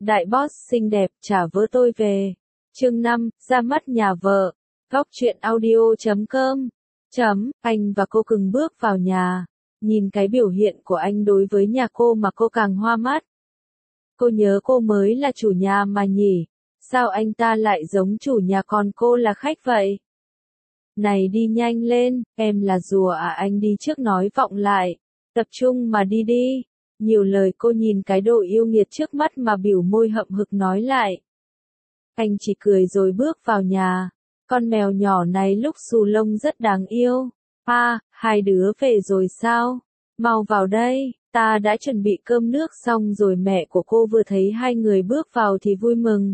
Đại boss xinh đẹp trả vớ tôi về. Chương 5, ra mắt nhà vợ. Góc truyện audio.com. Anh và cô cừng bước vào nhà. Nhìn cái biểu hiện của anh đối với nhà cô mà cô càng hoa mắt. Cô nhớ cô mới là chủ nhà mà nhỉ. Sao anh ta lại giống chủ nhà còn cô là khách vậy? Này đi nhanh lên, em là rùa à, anh đi trước nói vọng lại. Tập trung mà đi đi. Nhiều lời cô nhìn cái đồ yêu nghiệt trước mắt mà biểu môi hậm hực nói lại. Anh chỉ cười rồi bước vào nhà. Con mèo nhỏ này lúc xù lông rất đáng yêu. Hai đứa về rồi sao? Mau vào đây, ta đã chuẩn bị cơm nước xong rồi. Mẹ của cô vừa thấy hai người bước vào thì vui mừng.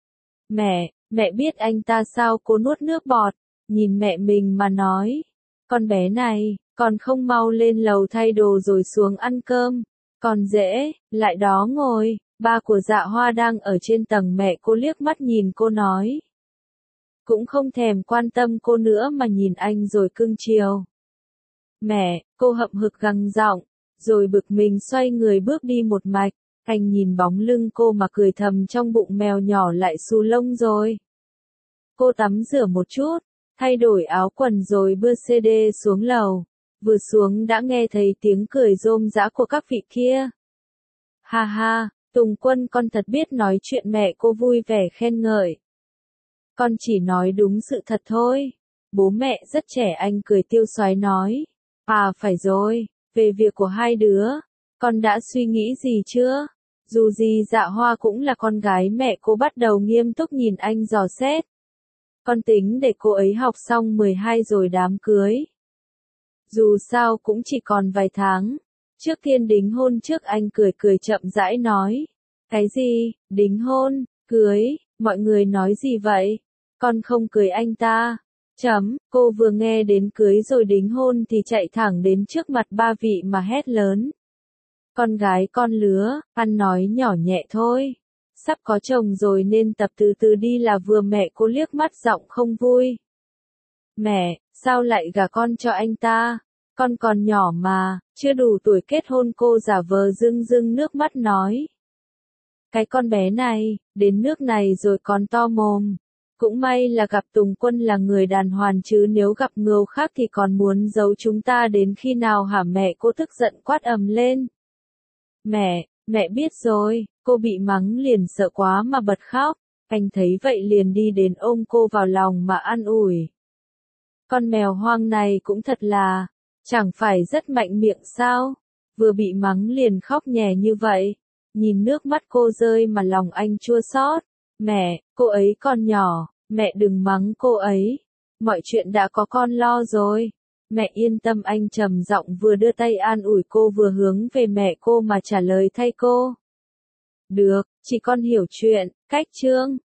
Mẹ biết anh ta sao? Cô nuốt nước bọt, nhìn mẹ mình mà nói. Con bé này, còn không mau lên lầu thay đồ rồi xuống ăn cơm. Còn dễ, lại đó ngồi. Ba của Dạ Hoa đang ở trên tầng. Mẹ cô liếc mắt nhìn cô nói. Cũng không thèm quan tâm cô nữa mà nhìn anh rồi cưng chiều. Mẹ, cô hậm hực gằn giọng, rồi bực mình xoay người bước đi một mạch. Anh nhìn bóng lưng cô mà cười thầm trong bụng, mèo nhỏ lại xù lông rồi. Cô tắm rửa một chút, thay đổi áo quần rồi bưa CD xuống lầu. Vừa xuống đã nghe thấy tiếng cười rôm rã của các vị kia. Ha ha, Tùng Quân con thật biết nói chuyện, mẹ cô vui vẻ khen ngợi. Con chỉ nói đúng sự thật thôi. Bố mẹ rất trẻ, anh cười tiêu xoái nói. Phải rồi, về việc của hai đứa, con đã suy nghĩ gì chưa? Dù gì Dạ Hoa cũng là con gái mẹ. Cô bắt đầu nghiêm túc nhìn anh dò xét. Con tính để cô ấy học xong 12 rồi đám cưới. Dù sao cũng chỉ còn vài tháng. Trước tiên đính hôn trước, anh cười cười chậm rãi nói. Cái gì, đính hôn, cưới, mọi người nói gì vậy? Con không cưới anh ta. Cô vừa nghe đến cưới rồi đính hôn thì chạy thẳng đến trước mặt ba vị mà hét lớn. Con gái con lứa, ăn nói nhỏ nhẹ thôi. Sắp có chồng rồi nên tập từ từ đi là vừa. Mẹ cô liếc mắt giọng không vui. Mẹ, sao lại gả con cho anh ta? Con còn nhỏ mà, chưa đủ tuổi kết hôn. Cô giả vờ rưng rưng nước mắt nói. Cái con bé này, đến nước này rồi còn to mồm. Cũng may là gặp Tùng Quân là người đàng hoàng chứ nếu gặp ngưu khác thì còn muốn giấu chúng ta đến khi nào hả? Mẹ cô tức giận quát ầm lên. Mẹ biết rồi. Cô bị mắng liền sợ quá mà bật khóc. Anh thấy vậy liền đi đến ôm cô vào lòng mà an ủi. Con mèo hoang này cũng thật là, chẳng phải rất mạnh miệng sao? Vừa bị mắng liền khóc nhè như vậy. Nhìn nước mắt cô rơi mà lòng anh chua xót. Mẹ, cô ấy còn nhỏ, mẹ đừng mắng cô ấy. Mọi chuyện đã có con lo rồi. Mẹ yên tâm, anh trầm giọng vừa đưa tay an ủi cô vừa hướng về mẹ cô mà trả lời thay cô. Được, chị con hiểu chuyện. Cách chương